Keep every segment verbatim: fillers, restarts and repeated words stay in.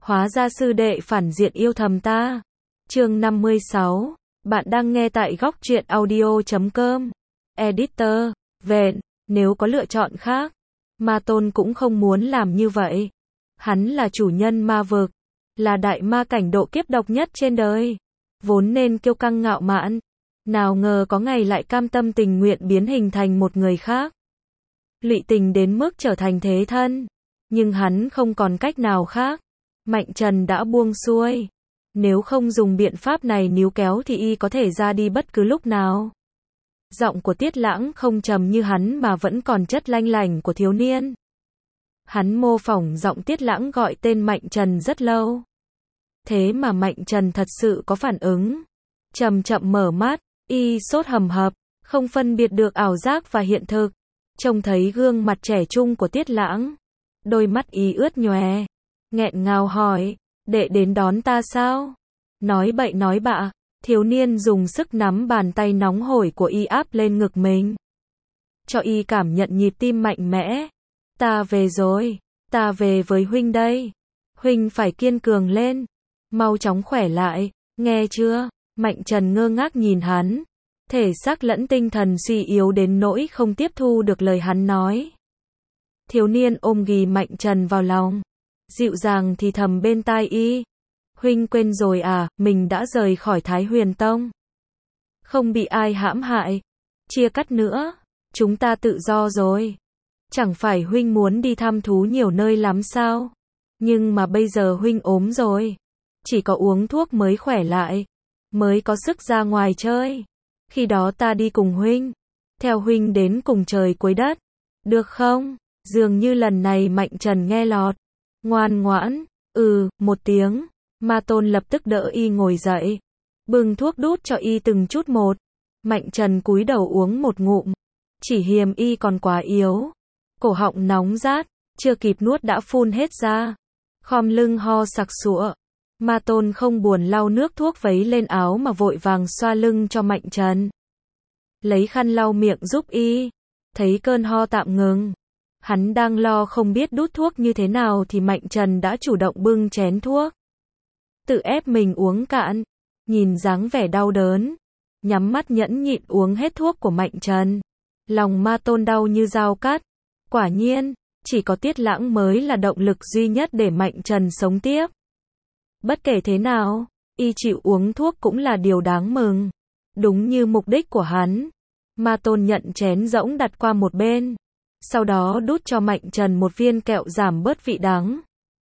Hóa ra sư đệ phản diện yêu thầm ta. Chương năm mươi sáu. Bạn đang nghe tại góc truyện audio chấm com. Editor, vện, nếu có lựa chọn khác, Ma Tôn cũng không muốn làm như vậy. Hắn là chủ nhân ma vực, là đại ma cảnh độ kiếp độc nhất trên đời, vốn nên kiêu căng ngạo mạn, nào ngờ có ngày lại cam tâm tình nguyện biến hình thành một người khác. Lụy tình đến mức trở thành thế thân, nhưng hắn không còn cách nào khác. Mạnh Trần đã buông xuôi, nếu không dùng biện pháp này níu kéo thì y có thể ra đi bất cứ lúc nào. Giọng của Tiết Lãng không trầm như hắn mà vẫn còn chất lanh lảnh của thiếu niên. Hắn mô phỏng giọng Tiết Lãng gọi tên Mạnh Trần rất lâu. Thế mà Mạnh Trần thật sự có phản ứng. Chậm chậm mở mắt, y sốt hầm hập, không phân biệt được ảo giác và hiện thực. Trông thấy gương mặt trẻ trung của Tiết Lãng, đôi mắt y ướt nhòe, nghẹn ngào hỏi, đệ đến đón ta sao? Nói bậy nói bạ, thiếu niên dùng sức nắm bàn tay nóng hổi của y áp lên ngực mình, cho y cảm nhận nhịp tim mạnh mẽ. Ta về rồi, ta về với huynh đây. Huynh phải kiên cường lên, mau chóng khỏe lại, nghe chưa? Mạnh Trần ngơ ngác nhìn hắn, thể xác lẫn tinh thần suy yếu đến nỗi không tiếp thu được lời hắn nói. Thiếu niên ôm ghì Mạnh Trần vào lòng, dịu dàng thì thầm bên tai y. Huynh quên rồi à, mình đã rời khỏi Thái Huyền Tông, không bị ai hãm hại, chia cắt nữa, chúng ta tự do rồi. Chẳng phải huynh muốn đi thăm thú nhiều nơi lắm sao? Nhưng mà bây giờ huynh ốm rồi, chỉ có uống thuốc mới khỏe lại, mới có sức ra ngoài chơi. Khi đó ta đi cùng huynh, theo huynh đến cùng trời cuối đất, được không? Dường như lần này Mạnh Trần nghe lọt, ngoan ngoãn, ừ, một tiếng. Ma Tôn lập tức đỡ y ngồi dậy, bưng thuốc đút cho y từng chút một. Mạnh Trần cúi đầu uống một ngụm, chỉ hiềm y còn quá yếu, cổ họng nóng rát, chưa kịp nuốt đã phun hết ra, khom lưng ho sặc sụa. Ma Tôn không buồn lau nước thuốc vấy lên áo mà vội vàng xoa lưng cho Mạnh Trần, lấy khăn lau miệng giúp y. Thấy cơn ho tạm ngừng, hắn đang lo không biết đút thuốc như thế nào thì Mạnh Trần đã chủ động bưng chén thuốc, tự ép mình uống cạn. Nhìn dáng vẻ đau đớn, nhắm mắt nhẫn nhịn uống hết thuốc của Mạnh Trần, lòng Ma Tôn đau như dao cắt. Quả nhiên, chỉ có Tiết Lãng mới là động lực duy nhất để Mạnh Trần sống tiếp. Bất kể thế nào, y chịu uống thuốc cũng là điều đáng mừng, đúng như mục đích của hắn. Ma Tôn nhận chén rỗng đặt qua một bên, sau đó đút cho Mạnh Trần một viên kẹo giảm bớt vị đắng,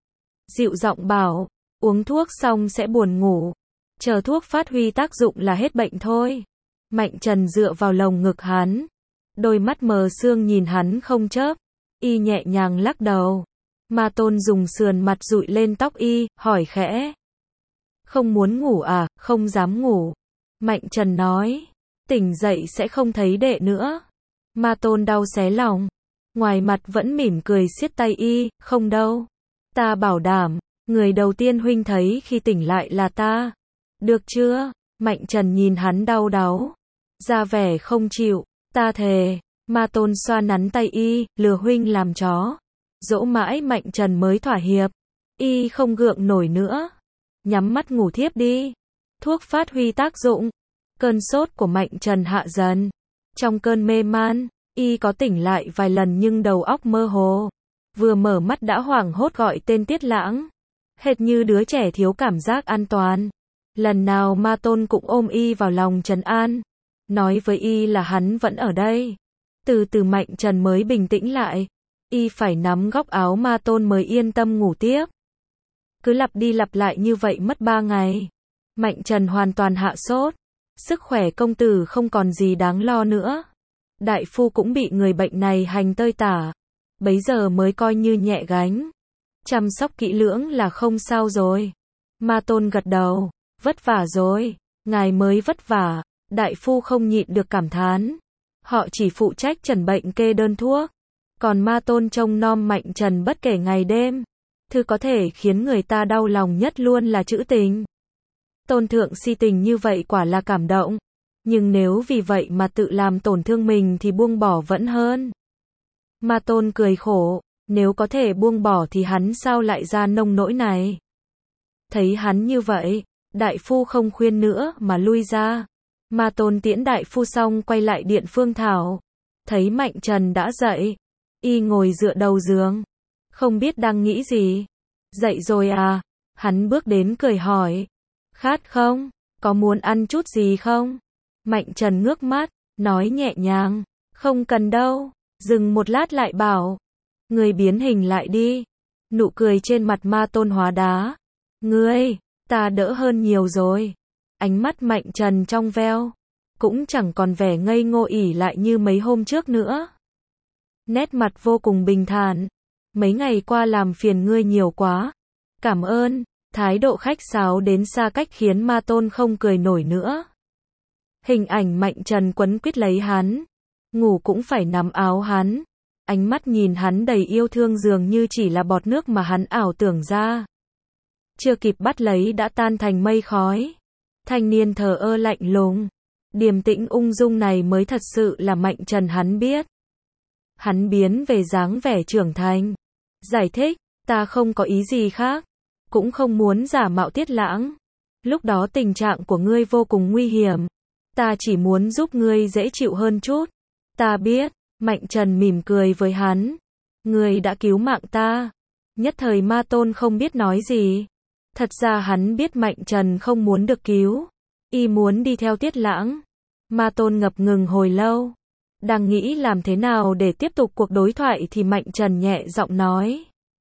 dịu giọng bảo, uống thuốc xong sẽ buồn ngủ, chờ thuốc phát huy tác dụng là hết bệnh thôi. Mạnh Trần dựa vào lồng ngực hắn, đôi mắt mờ sương nhìn hắn không chớp, y nhẹ nhàng lắc đầu. Ma Tôn dùng sườn mặt dụi lên tóc y, hỏi khẽ, không muốn ngủ à? Không dám ngủ. Mạnh Trần nói, tỉnh dậy sẽ không thấy đệ nữa. Ma Tôn đau xé lòng, ngoài mặt vẫn mỉm cười siết tay y, không đâu, ta bảo đảm, người đầu tiên huynh thấy khi tỉnh lại là ta, được chưa? Mạnh Trần nhìn hắn đau đáu, ra vẻ không chịu, ta thề. Ma Tôn xoa nắn tay y, lừa huynh làm chó, dỗ mãi Mạnh Trần mới thỏa hiệp. Y không gượng nổi nữa, nhắm mắt ngủ thiếp đi. Thuốc phát huy tác dụng, cơn sốt của Mạnh Trần hạ dần. Trong cơn mê man, y có tỉnh lại vài lần nhưng đầu óc mơ hồ, vừa mở mắt đã hoảng hốt gọi tên Tiết Lãng, hệt như đứa trẻ thiếu cảm giác an toàn. Lần nào Ma Tôn cũng ôm y vào lòng trấn an, nói với y là hắn vẫn ở đây. Từ từ Mạnh Trần mới bình tĩnh lại, y phải nắm góc áo Ma Tôn mới yên tâm ngủ tiếp. Cứ lặp đi lặp lại như vậy mất ba ngày, Mạnh Trần hoàn toàn hạ sốt, sức khỏe công tử không còn gì đáng lo nữa. Đại phu cũng bị người bệnh này hành tơi tả, bấy giờ mới coi như nhẹ gánh. Chăm sóc kỹ lưỡng là không sao rồi. Ma Tôn gật đầu, vất vả rồi, ngài mới vất vả. Đại phu không nhịn được cảm thán, họ chỉ phụ trách chẩn bệnh kê đơn thuốc, còn Ma Tôn trông nom Mạnh Trần bất kể ngày đêm. Thứ có thể khiến người ta đau lòng nhất luôn là trữ tình. Tôn thượng si tình như vậy quả là cảm động, nhưng nếu vì vậy mà tự làm tổn thương mình thì buông bỏ vẫn hơn. Ma Tôn cười khổ, nếu có thể buông bỏ thì hắn sao lại ra nông nỗi này. Thấy hắn như vậy, đại phu không khuyên nữa mà lui ra. Ma Tôn tiễn đại phu xong quay lại điện Phương Thảo. Thấy Mạnh Trần đã dậy. Y ngồi dựa đầu giường. Không biết đang nghĩ gì. Dậy rồi à? Hắn bước đến cười hỏi. Khát không? Có muốn ăn chút gì không? Mạnh Trần ngước mắt, nói nhẹ nhàng. Không cần đâu. Dừng một lát lại bảo. Người biến hình lại đi. Nụ cười trên mặt Ma Tôn hóa đá. Ngươi, ta đỡ hơn nhiều rồi. Ánh mắt Mạnh Trần trong veo. Cũng chẳng còn vẻ ngây ngô ỉ lại như mấy hôm trước nữa. Nét mặt vô cùng bình thản. Mấy ngày qua làm phiền ngươi nhiều quá. Cảm ơn. Thái độ khách sáo đến xa cách khiến Ma Tôn không cười nổi nữa. Hình ảnh Mạnh Trần quấn quýt lấy hắn. Ngủ cũng phải nắm áo hắn. Ánh mắt nhìn hắn đầy yêu thương dường như chỉ là bọt nước mà hắn ảo tưởng ra. Chưa kịp bắt lấy đã tan thành mây khói. Thanh niên thờ ơ lạnh lùng. Điềm tĩnh ung dung này mới thật sự là Mạnh Trần hắn biết. Hắn biến về dáng vẻ trưởng thành. Giải thích, ta không có ý gì khác. Cũng không muốn giả mạo Tiết Lãng. Lúc đó tình trạng của ngươi vô cùng nguy hiểm. Ta chỉ muốn giúp ngươi dễ chịu hơn chút. Ta biết. Mạnh Trần mỉm cười với hắn. Ngươi đã cứu mạng ta. Nhất thời Ma Tôn không biết nói gì. Thật ra hắn biết Mạnh Trần không muốn được cứu. Y muốn đi theo Tiết Lãng. Ma Tôn ngập ngừng hồi lâu. Đang nghĩ làm thế nào để tiếp tục cuộc đối thoại thì Mạnh Trần nhẹ giọng nói.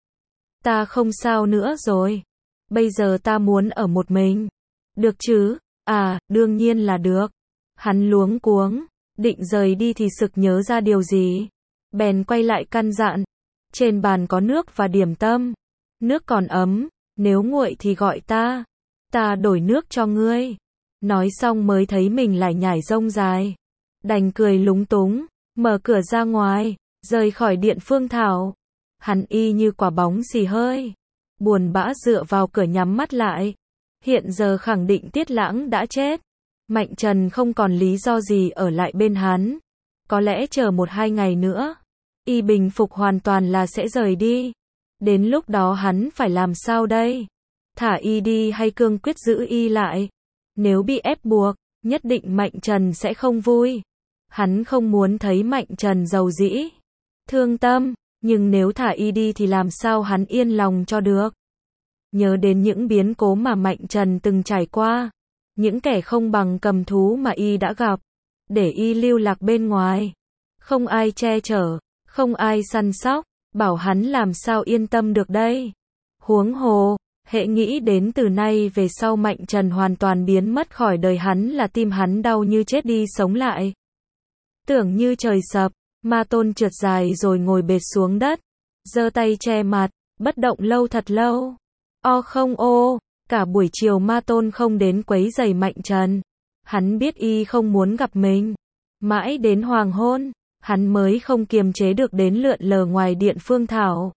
Ta không sao nữa rồi. Bây giờ ta muốn ở một mình. Được chứ? À, đương nhiên là được. Hắn luống cuống. Định rời đi thì sực nhớ ra điều gì. Bèn quay lại căn dặn. Trên bàn có nước và điểm tâm. Nước còn ấm. Nếu nguội thì gọi ta. Ta đổi nước cho ngươi. Nói xong mới thấy mình lại nhảy rông dài. Đành cười lúng túng. Mở cửa ra ngoài. Rời khỏi điện Phương Thảo. Hắn y như quả bóng xì hơi. Buồn bã dựa vào cửa nhắm mắt lại. Hiện giờ khẳng định Tiết Lãng đã chết. Mạnh Trần không còn lý do gì ở lại bên hắn. Có lẽ chờ một hai ngày nữa. Y bình phục hoàn toàn là sẽ rời đi. Đến lúc đó hắn phải làm sao đây? Thả y đi hay cương quyết giữ y lại? Nếu bị ép buộc, nhất định Mạnh Trần sẽ không vui. Hắn không muốn thấy Mạnh Trần giàu dĩ, thương tâm. Nhưng nếu thả y đi thì làm sao hắn yên lòng cho được? Nhớ đến những biến cố mà Mạnh Trần từng trải qua. Những kẻ không bằng cầm thú mà y đã gặp. Để y lưu lạc bên ngoài. Không ai che chở. Không ai săn sóc. Bảo hắn làm sao yên tâm được đây. Huống hồ. Hễ nghĩ đến từ nay về sau Mạnh Trần hoàn toàn biến mất khỏi đời hắn là tim hắn đau như chết đi sống lại. Tưởng như trời sập. Ma Tôn trượt dài rồi ngồi bệt xuống đất. Giơ tay che mặt. Bất động lâu thật lâu. O không ô. Cả buổi chiều Ma Tôn không đến quấy rầy Mạnh Trần. Hắn biết y không muốn gặp mình. Mãi đến hoàng hôn, hắn mới không kiềm chế được đến lượn lờ ngoài điện Phương Thảo.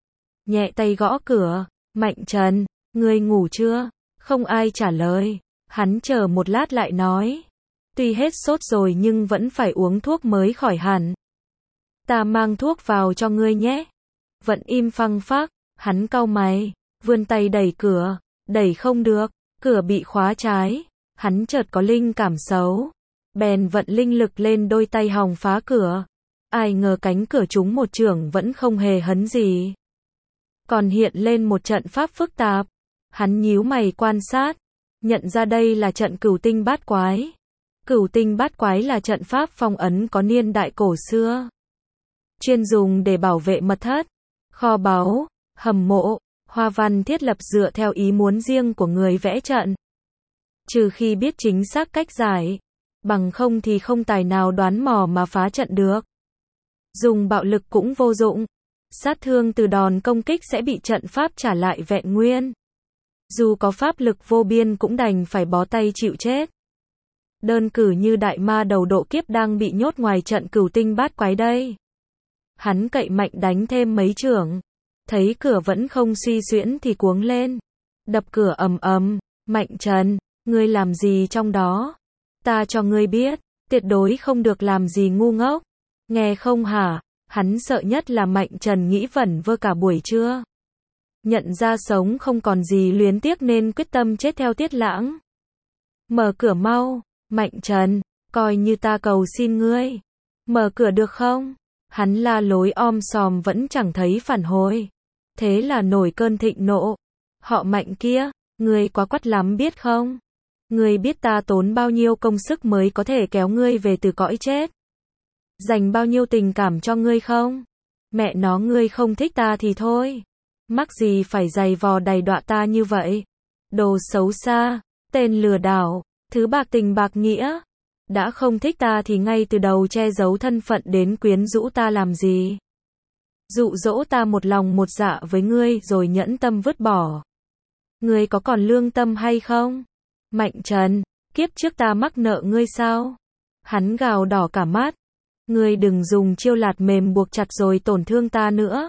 Nhẹ tay gõ cửa. Mạnh Trần, ngươi ngủ chưa? Không ai trả lời. Hắn chờ một lát lại nói. Tuy hết sốt rồi nhưng vẫn phải uống thuốc mới khỏi hẳn. Ta mang thuốc vào cho ngươi nhé. Vẫn im phăng phắc. Hắn cau mày. Vươn tay đẩy cửa. Đẩy không được. Cửa bị khóa trái. Hắn chợt có linh cảm xấu. Bèn vận linh lực lên đôi tay hòng phá cửa. Ai ngờ cánh cửa trúng một chưởng vẫn không hề hấn gì. Còn hiện lên một trận pháp phức tạp. Hắn nhíu mày quan sát. Nhận ra đây là trận cửu tinh bát quái. Cửu tinh bát quái là trận pháp phong ấn có niên đại cổ xưa. Chuyên dùng để bảo vệ mật thất, kho báu, hầm mộ, hoa văn thiết lập dựa theo ý muốn riêng của người vẽ trận. Trừ khi biết chính xác cách giải. Bằng không thì không tài nào đoán mò mà phá trận được. Dùng bạo lực cũng vô dụng. Sát thương từ đòn công kích sẽ bị trận pháp trả lại vẹn nguyên. Dù có pháp lực vô biên cũng đành phải bó tay chịu chết. Đơn cử như đại ma đầu độ kiếp đang bị nhốt ngoài trận cửu tinh bát quái đây. Hắn cậy mạnh đánh thêm mấy chưởng. Thấy cửa vẫn không suy xuyễn thì cuống lên. Đập cửa ầm ầm. Mạnh Trần, ngươi làm gì trong đó? Ta cho ngươi biết, tuyệt đối không được làm gì ngu ngốc. Nghe không hả? Hắn sợ nhất là Mạnh Trần nghĩ vẩn vơ cả buổi trưa. Nhận ra sống không còn gì luyến tiếc nên quyết tâm chết theo Tiết Lãng. Mở cửa mau, Mạnh Trần, coi như ta cầu xin ngươi. Mở cửa được không? Hắn la lối om sòm vẫn chẳng thấy phản hồi. Thế là nổi cơn thịnh nộ. Họ Mạnh kia, ngươi quá quắt lắm biết không? Ngươi biết ta tốn bao nhiêu công sức mới có thể kéo ngươi về từ cõi chết. Dành bao nhiêu tình cảm cho ngươi không? Mẹ nó ngươi không thích ta thì thôi. Mắc gì phải giày vò đầy đọa ta như vậy? Đồ xấu xa, tên lừa đảo, thứ bạc tình bạc nghĩa. Đã không thích ta thì ngay từ đầu che giấu thân phận đến quyến rũ ta làm gì? Dụ dỗ ta một lòng một dạ với ngươi rồi nhẫn tâm vứt bỏ. Ngươi có còn lương tâm hay không? Mạnh Trần, kiếp trước ta mắc nợ ngươi sao? Hắn gào đỏ cả mắt. Ngươi đừng dùng chiêu lạt mềm buộc chặt rồi tổn thương ta nữa.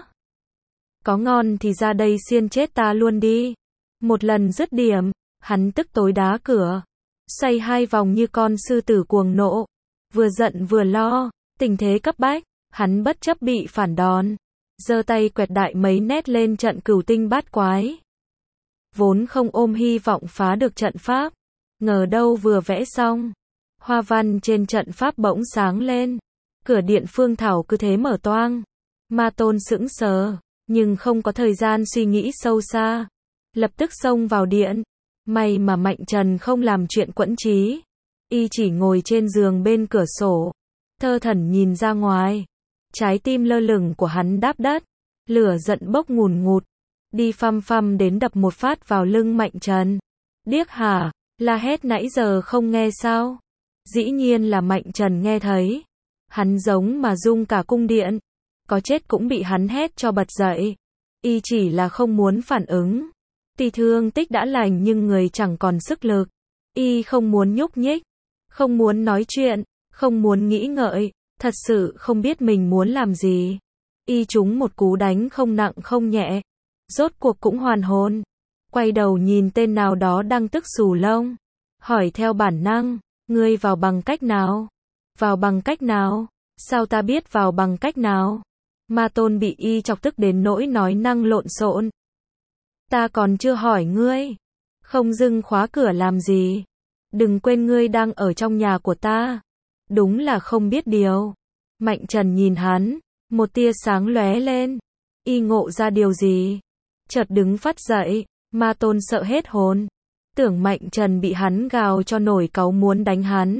Có ngon thì ra đây xiên chết ta luôn đi. Một lần dứt điểm, hắn tức tối đá cửa. Xoay hai vòng như con sư tử cuồng nộ. Vừa giận vừa lo, tình thế cấp bách, hắn bất chấp bị phản đòn. Giơ tay quẹt đại mấy nét lên trận cửu tinh bát quái. Vốn không ôm hy vọng phá được trận pháp. Ngờ đâu vừa vẽ xong. Hoa văn trên trận pháp bỗng sáng lên. Cửa điện phương thảo cứ thế mở toang. Ma Tôn sững sờ, nhưng không có thời gian suy nghĩ sâu xa. Lập tức xông vào điện. May mà Mạnh Trần không làm chuyện quẫn trí. Y chỉ ngồi trên giường bên cửa sổ. Thơ thẩn nhìn ra ngoài. Trái tim lơ lửng của hắn đáp đất. Lửa giận bốc ngùn ngụt. Đi phăm phăm đến đập một phát vào lưng Mạnh Trần. Điếc hả, la hét nãy giờ không nghe sao? Dĩ nhiên là Mạnh Trần nghe thấy. Hắn giống mà rung cả cung điện. Có chết cũng bị hắn hét cho bật dậy. Y chỉ là không muốn phản ứng. Tuy thương tích đã lành nhưng người chẳng còn sức lực. Y không muốn nhúc nhích. Không muốn nói chuyện. Không muốn nghĩ ngợi. Thật sự không biết mình muốn làm gì. Y trúng một cú đánh không nặng không nhẹ. Rốt cuộc cũng hoàn hồn. Quay đầu nhìn tên nào đó đang tức xù lông. Hỏi theo bản năng. Ngươi vào bằng cách nào? Vào bằng cách nào? Sao ta biết vào bằng cách nào? Ma Tôn bị y chọc tức đến nỗi nói năng lộn xộn. Ta còn chưa hỏi ngươi. Không dưng khóa cửa làm gì? Đừng quên ngươi đang ở trong nhà của ta. Đúng là không biết điều. Mạnh Trần nhìn hắn. Một tia sáng lóe lên. Y ngộ ra điều gì? Chợt đứng phắt dậy. Ma Tôn sợ hết hồn. Tưởng Mạnh Trần bị hắn gào cho nổi cáu muốn đánh hắn.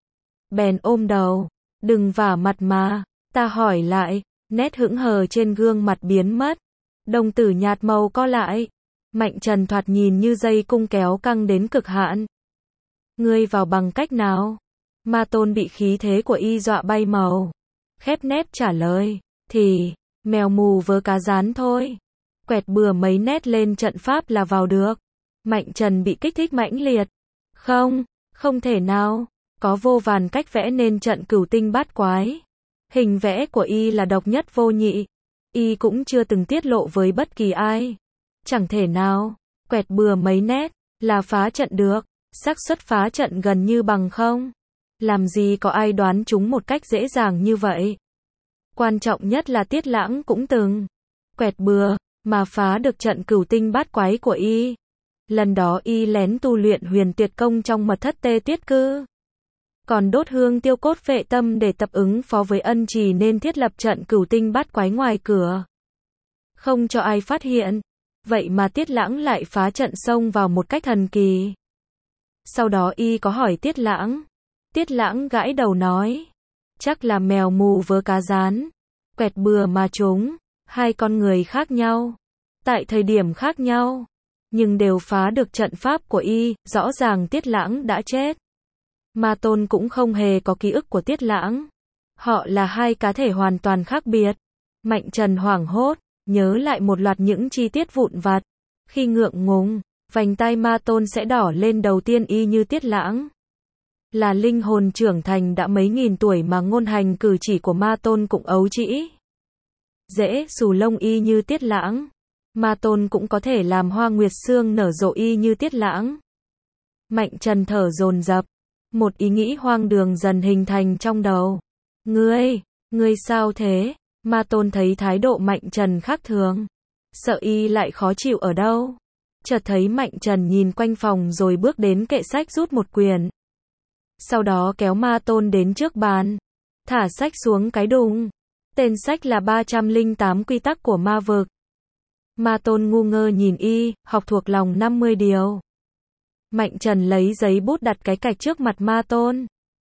Bèn ôm đầu. Đừng vả mặt mà. Ta hỏi lại. Nét hững hờ trên gương mặt biến mất. Đồng tử nhạt màu co lại. Mạnh Trần thoạt nhìn như dây cung kéo căng đến cực hạn. Ngươi vào bằng cách nào? Ma Tôn bị khí thế của y dọa bay màu. Khép nép trả lời. Thì, mèo mù vớ cá rán thôi. Quẹt bừa mấy nét lên trận pháp là vào được. Mạnh Trần bị kích thích mãnh liệt. Không, không thể nào. Có vô vàn cách vẽ nên trận cửu tinh bát quái. Hình vẽ của y là độc nhất vô nhị. Y cũng chưa từng tiết lộ với bất kỳ ai. Chẳng thể nào. Quẹt bừa mấy nét. Là phá trận được. Xác suất phá trận gần như bằng không. Làm gì có ai đoán chúng một cách dễ dàng như vậy. Quan trọng nhất là Tiết Lãng cũng từng. Quẹt bừa. Mà phá được trận cửu tinh bát quái của y. Lần đó y lén tu luyện huyền tuyệt công trong mật thất Tê Tiết Cư. Còn đốt hương tiêu cốt vệ tâm để tập ứng phó với ân trì nên thiết lập trận cửu tinh bát quái ngoài cửa. Không cho ai phát hiện. Vậy mà Tiết Lãng lại phá trận xông vào một cách thần kỳ. Sau đó y có hỏi Tiết Lãng. Tiết Lãng gãi đầu nói. Chắc là mèo mù vớ cá rán. Quẹt bừa mà chúng. Hai con người khác nhau. Tại thời điểm khác nhau. Nhưng đều phá được trận pháp của y. Rõ ràng Tiết Lãng đã chết. Ma Tôn cũng không hề có ký ức của Tiết Lãng. Họ là hai cá thể hoàn toàn khác biệt. Mạnh Trần hoảng hốt. Nhớ lại một loạt những chi tiết vụn vặt. Khi ngượng ngùng. Vành tai Ma Tôn sẽ đỏ lên đầu tiên y như Tiết Lãng. Là linh hồn trưởng thành đã mấy nghìn tuổi mà ngôn hành cử chỉ của Ma Tôn cũng ấu trĩ. Dễ xù lông y như Tiết Lãng. Ma Tôn cũng có thể làm hoa nguyệt sương nở rộ y như Tiết Lãng. Mạnh Trần thở dồn dập. Một ý nghĩ hoang đường dần hình thành trong đầu. Ngươi, ngươi sao thế? Ma Tôn thấy thái độ Mạnh Trần khác thường. sợ y lại khó chịu ở đâu. Chợt thấy Mạnh Trần nhìn quanh phòng rồi bước đến kệ sách rút một quyển. Sau đó kéo Ma Tôn đến trước bàn, thả sách xuống cái đùng. Tên sách là ba trăm lẻ tám quy tắc của ma vực. Ma Tôn ngu ngơ nhìn y, học thuộc lòng năm mươi điều. Mạnh Trần lấy giấy bút đặt cái cạch trước mặt Ma Tôn,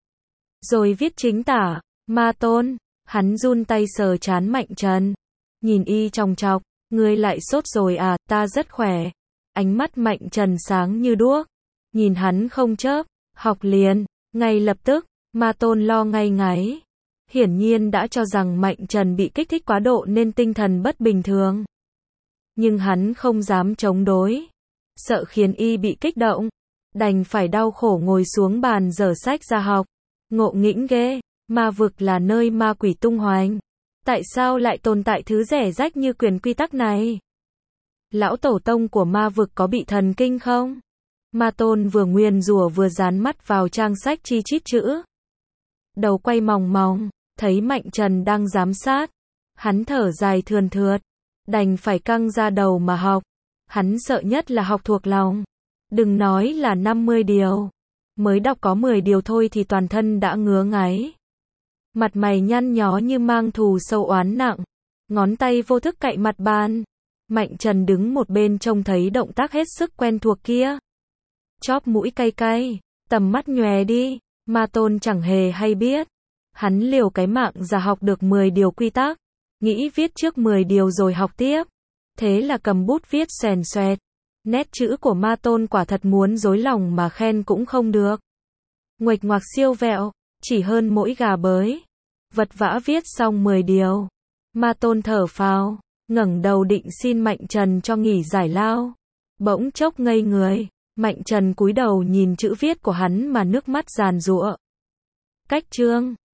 rồi viết chính tả. Ma Tôn, hắn run tay sờ trán Mạnh Trần, nhìn y chòng chọc, ngươi lại sốt rồi à, ta rất khỏe. Ánh mắt Mạnh Trần sáng như đuốc, nhìn hắn không chớp, học liền, ngay lập tức. Ma Tôn lo ngay ngáy, hiển nhiên đã cho rằng Mạnh Trần bị kích thích quá độ nên tinh thần bất bình thường. Nhưng hắn không dám chống đối, sợ khiến y bị kích động, đành phải đau khổ ngồi xuống bàn dở sách ra học. Ngộ nghĩnh ghê, ma vực là nơi ma quỷ tung hoành, tại sao lại tồn tại thứ rẻ rách như quyền quy tắc này? Lão tổ tông của ma vực có bị thần kinh không? Ma Tôn vừa nguyền rủa vừa dán mắt vào trang sách chi chít chữ. Đầu quay mòng mòng, thấy Mạnh Trần đang giám sát, hắn thở dài thườn thượt, đành phải căng ra đầu mà học. Hắn sợ nhất là học thuộc lòng, đừng nói là năm mươi điều, mới đọc có mười điều thôi thì toàn thân đã ngứa ngáy. Mặt mày nhăn nhó như mang thù sâu oán nặng, ngón tay vô thức cạy mặt bàn. Mạnh Trần đứng một bên trông thấy động tác hết sức quen thuộc kia, chóp mũi cay cay, tầm mắt nhòe đi. Ma Tôn chẳng hề hay biết, hắn liều cái mạng ra học được mười điều quy tắc, nghĩ viết trước mười điều rồi học tiếp. Thế là cầm bút viết xoèn xoẹt. Nét chữ của Ma Tôn quả thật muốn dối lòng mà khen cũng không được. Nguệch ngoạc siêu vẹo, chỉ hơn mỗi gà bới. Vật vã viết xong mười điều. Ma Tôn thở phào, ngẩng đầu định xin Mạnh Trần cho nghỉ giải lao. Bỗng chốc ngây người, Mạnh Trần cúi đầu nhìn chữ viết của hắn mà nước mắt giàn giụa. Cách chương